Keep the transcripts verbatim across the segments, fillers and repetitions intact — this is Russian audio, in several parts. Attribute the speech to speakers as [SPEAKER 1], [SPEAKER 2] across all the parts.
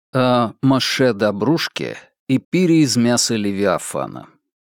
[SPEAKER 1] О Моше Добрушке и пире из мяса Левиафана.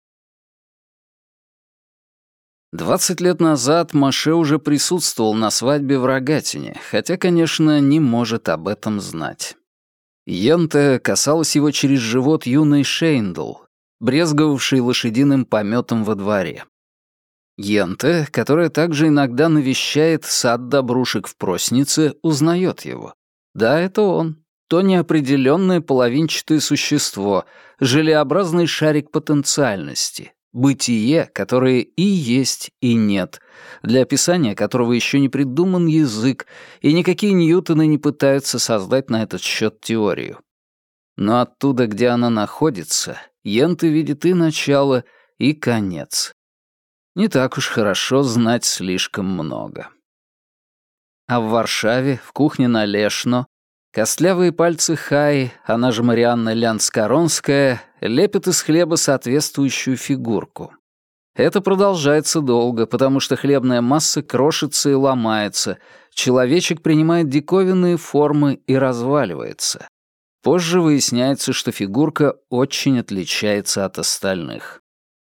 [SPEAKER 1] Двадцать лет назад Моше уже присутствовал на свадьбе в Рогатине, хотя, конечно, не может об этом знать. Йенте касалась его через живот юной Шейндл, брезговавшей лошадиным пометом во дворе. Йенте, которая также иногда навещает сад Добрушек в Проснице, узнает его. Да, это он. То неопределенное половинчатое существо, желеобразный шарик потенциальности, бытие, которое и есть, и нет, для описания которого еще не придуман язык, и никакие Ньютоны не пытаются создать на этот счет теорию. Но оттуда, где она находится, Йенте видит и начало, и конец. Не так уж хорошо знать слишком много. А в Варшаве, в кухне на Лешно, костлявые пальцы Хаи, она же Марианна Лянскоронская, лепят из хлеба соответствующую фигурку. Это продолжается долго, потому что хлебная масса крошится и ломается, человечек принимает диковинные формы и разваливается. Позже выясняется, что фигурка очень отличается от остальных.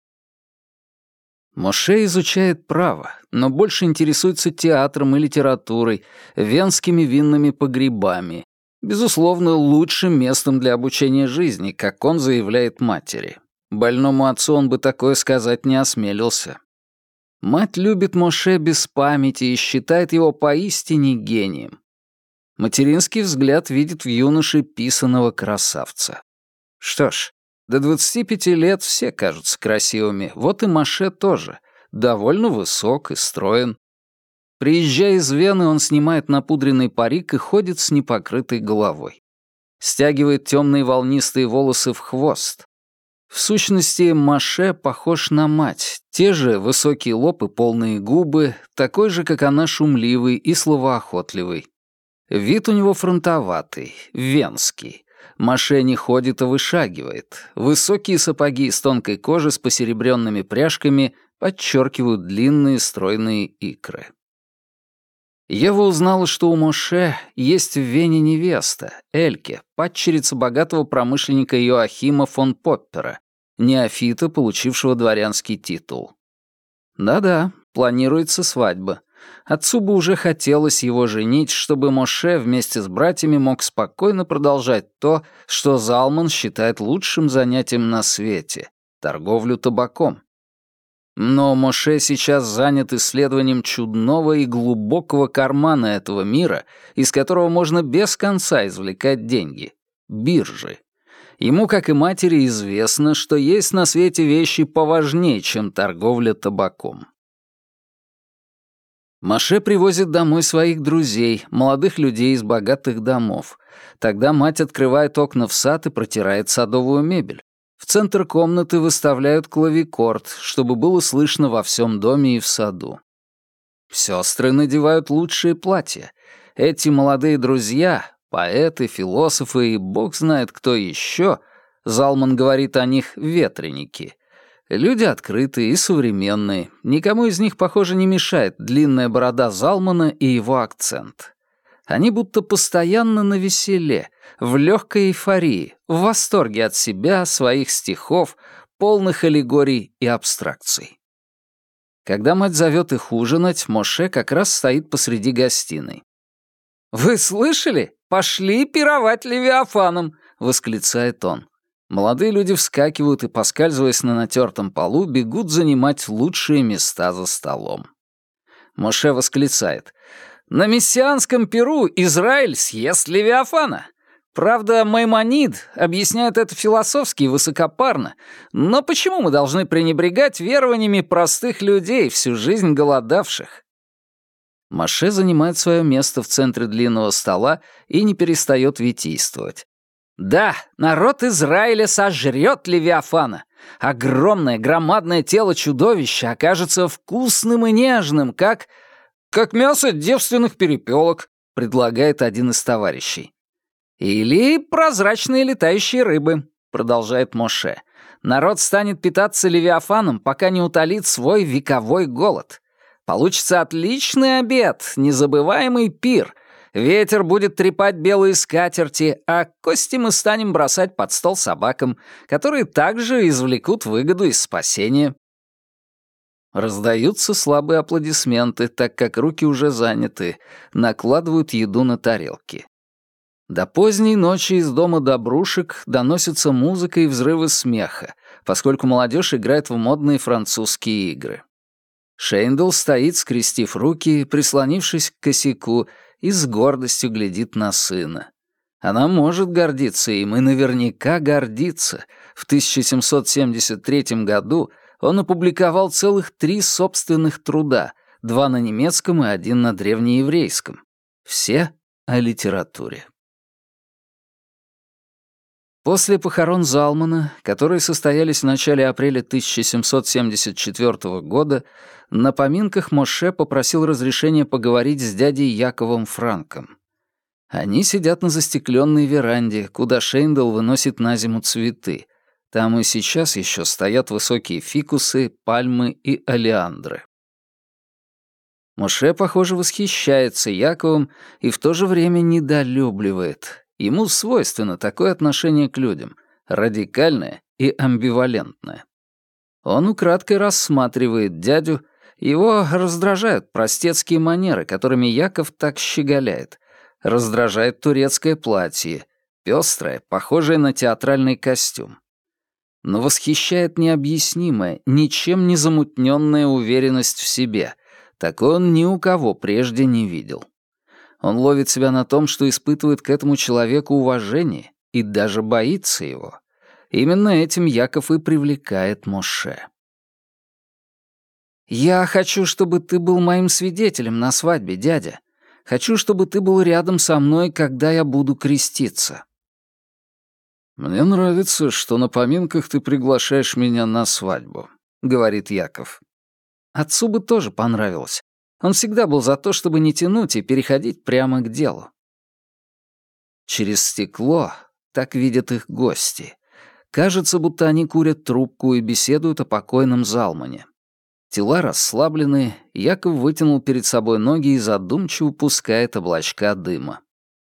[SPEAKER 1] Моше изучает право, но больше интересуется театром и литературой, венскими винными погребами, безусловно, лучшим местом для обучения жизни, как он заявляет матери. Больному отцу он бы такое сказать не осмелился. Мать любит Моше без памяти и считает его поистине гением. Материнский взгляд видит в юноше писаного красавца. Что ж, до двадцати пяти лет все кажутся красивыми, вот и Моше тоже, довольно высок и строен. Приезжая из Вены, он снимает напудренный парик и ходит с непокрытой головой. Стягивает темные волнистые волосы в хвост. В сущности, Моше похож на мать, те же высокие лоб и полные губы, такой же, как она, шумливый и словоохотливый. Вид у него фронтоватый, венский. Моше не ходит, а вышагивает. Высокие сапоги из тонкой кожи с посеребренными пряжками подчеркивают длинные стройные икры. Ева узнала, что у Моше есть в Вене невеста, Эльке, падчерица богатого промышленника Йоахима фон Поппера, неофита, получившего дворянский титул. Да-да, планируется свадьба. Отцу бы уже хотелось его женить, чтобы Моше вместе с братьями мог спокойно продолжать то, что Залман считает лучшим занятием на свете — торговлю табаком. Но Моше сейчас занят исследованием чудного и глубокого кармана этого мира, из которого можно без конца извлекать деньги — биржи. Ему, как и матери, известно, что есть на свете вещи поважнее, чем торговля табаком. Моше привозит домой своих друзей, молодых людей из богатых домов. Тогда мать открывает окна в сад и протирает садовую мебель. В центр комнаты выставляют клавикорд, чтобы было слышно во всем доме и в саду. Сестры надевают лучшие платья. Эти молодые друзья, поэты, философы и бог знает кто еще, Залман говорит о них ветреники. Люди открытые и современные. Никому из них, похоже, не мешает длинная борода Залмана и его акцент. Они будто постоянно навеселе, в легкой эйфории, в восторге от себя, своих стихов, полных аллегорий и абстракций. Когда мать зовет их ужинать, Моше как раз стоит посреди гостиной. «Вы слышали? Пошли пировать Левиафаном!» — восклицает он. Молодые люди вскакивают и, поскальзываясь на натертом полу, бегут занимать лучшие места за столом. Моше восклицает: «На мессианском Перу Израиль съест Левиафана!» Правда, Маймонид объясняет это философски и высокопарно, но почему мы должны пренебрегать верованиями простых людей, всю жизнь голодавших? Моше занимает свое место в центре длинного стола и не перестает витийствовать. Да, народ Израиля сожрет Левиафана. Огромное, громадное тело чудовища окажется вкусным и нежным, как... как мясо девственных перепелок, предлагает один из товарищей. Или прозрачные летающие рыбы, продолжает Моше. Народ станет питаться Левиафаном, пока не утолит свой вековой голод. Получится отличный обед, незабываемый пир. Ветер будет трепать белые скатерти, а кости мы станем бросать под стол собакам, которые также извлекут выгоду из спасения». Раздаются слабые аплодисменты, так как руки уже заняты, накладывают еду на тарелки. До поздней ночи из дома Добрушек доносится музыка и взрывы смеха, поскольку молодежь играет в модные французские игры. Шейндл стоит, скрестив руки, прислонившись к косяку, и с гордостью глядит на сына. Она может гордиться им, и наверняка гордится. В тысяча семьсот семьдесят третьем году он опубликовал целых три собственных труда, два на немецком и один на древнееврейском. Все о литературе. После похорон Залмана, которые состоялись в начале апреля тысяча семьсот семьдесят четвёртого года, на поминках Моше попросил разрешения поговорить с дядей Яковом Франком. Они сидят на застекленной веранде, куда Шейндл выносит на зиму цветы. Там и сейчас еще стоят высокие фикусы, пальмы и олеандры. Моше, похоже, восхищается Яковом и в то же время недолюбливает. Ему свойственно такое отношение к людям, радикальное и амбивалентное. Он украдкой рассматривает дядю, его раздражают простецкие манеры, которыми Яков так щеголяет, раздражает турецкое платье, пестрое, похожее на театральный костюм. Но восхищает необъяснимая, ничем не замутненная уверенность в себе. Такой он ни у кого прежде не видел. Он ловит себя на том, что испытывает к этому человеку уважение и даже боится его. Именно этим Яков и привлекает Моше. «Я хочу, чтобы ты был моим свидетелем на свадьбе, дядя. Хочу, чтобы ты был рядом со мной, когда я буду креститься». «Мне нравится, что на поминках ты приглашаешь меня на свадьбу», — говорит Яков. Отцу бы тоже понравилось. Он всегда был за то, чтобы не тянуть и переходить прямо к делу. Через стекло так видят их гости. Кажется, будто они курят трубку и беседуют о покойном Залмане. Тела расслаблены, Яков вытянул перед собой ноги и задумчиво пускает облачка дыма.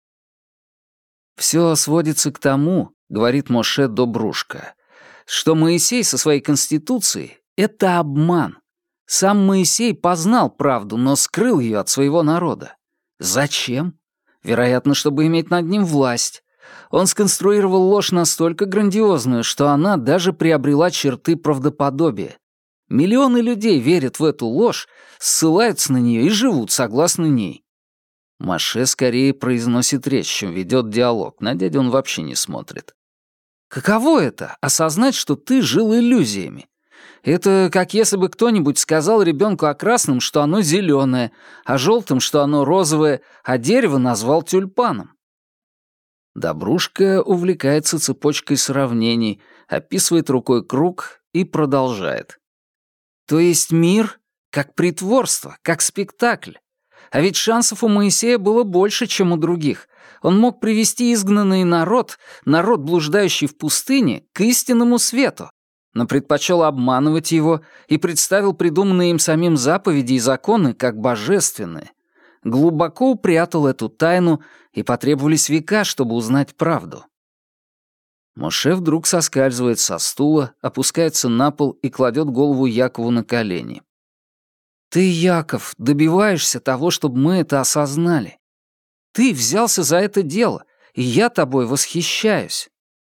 [SPEAKER 1] «Все сводится к тому, — говорит Моше Добрушка, — что Моисей со своей конституцией — это обман. Сам Моисей познал правду, но скрыл ее от своего народа. Зачем? Вероятно, чтобы иметь над ним власть. Он сконструировал ложь настолько грандиозную, что она даже приобрела черты правдоподобия. Миллионы людей верят в эту ложь, ссылаются на нее и живут согласно ней». Моше скорее произносит речь, чем ведет диалог. На дядю он вообще не смотрит. «Каково это — осознать, что ты жил иллюзиями? Это как если бы кто-нибудь сказал ребенку о красном, что оно зеленое, о желтом, что оно розовое, а дерево назвал тюльпаном». Добрушка увлекается цепочкой сравнений, описывает рукой круг и продолжает. «То есть мир как притворство, как спектакль. А ведь шансов у Моисея было больше, чем у других. Он мог привести изгнанный народ, народ, блуждающий в пустыне, к истинному свету, но предпочел обманывать его и представил придуманные им самим заповеди и законы как божественные. Глубоко упрятал эту тайну, и потребовались века, чтобы узнать правду». Моше вдруг соскальзывает со стула, опускается на пол и кладет голову Якову на колени. «Ты, Яков, добиваешься того, чтобы мы это осознали. Ты взялся за это дело, и я тобой восхищаюсь».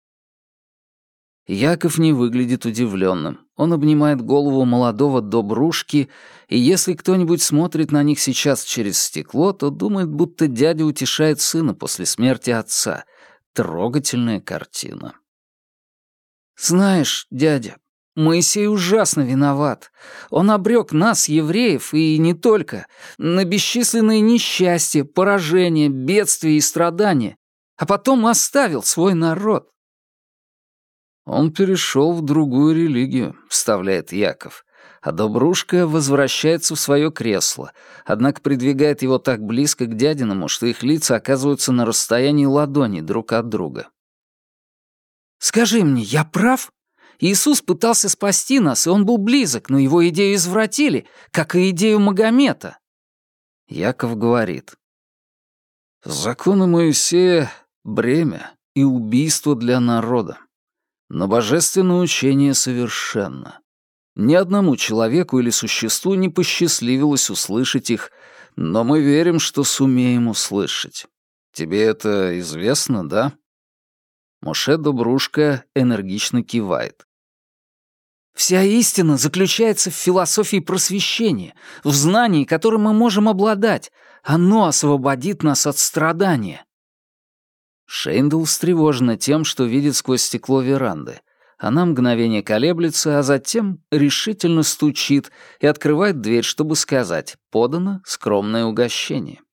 [SPEAKER 1] Яков не выглядит удивленным. Он обнимает голову молодого Добрушки, и если кто-нибудь смотрит на них сейчас через стекло, то думает, будто дядя утешает сына после смерти отца. Трогательная картина. «Знаешь, дядя, Моисей ужасно виноват. Он обрек нас, евреев, и не только, на бесчисленные несчастья, поражения, бедствия и страдания, а потом оставил свой народ». «Он перешел в другую религию», — вставляет Яков, а Добрушка возвращается в свое кресло, однако придвигает его так близко к дядиному, что их лица оказываются на расстоянии ладони друг от друга. «Скажи мне, я прав? Иисус пытался спасти нас, и он был близок, но его идею извратили, как и идею Магомета». Яков говорит. Законы Моисея — бремя и убийство для народа. Но божественное учение совершенно. Ни одному человеку или существу не посчастливилось услышать их, но мы верим, что сумеем услышать. Тебе это известно, да?» Моше Добрушка энергично кивает. «Вся истина заключается в философии просвещения, в знании, которым мы можем обладать. Оно освободит нас от страдания». Шейндл встревожена тем, что видит сквозь стекло веранды. Она мгновение колеблется, а затем решительно стучит и открывает дверь, чтобы сказать: «Подано скромное угощение».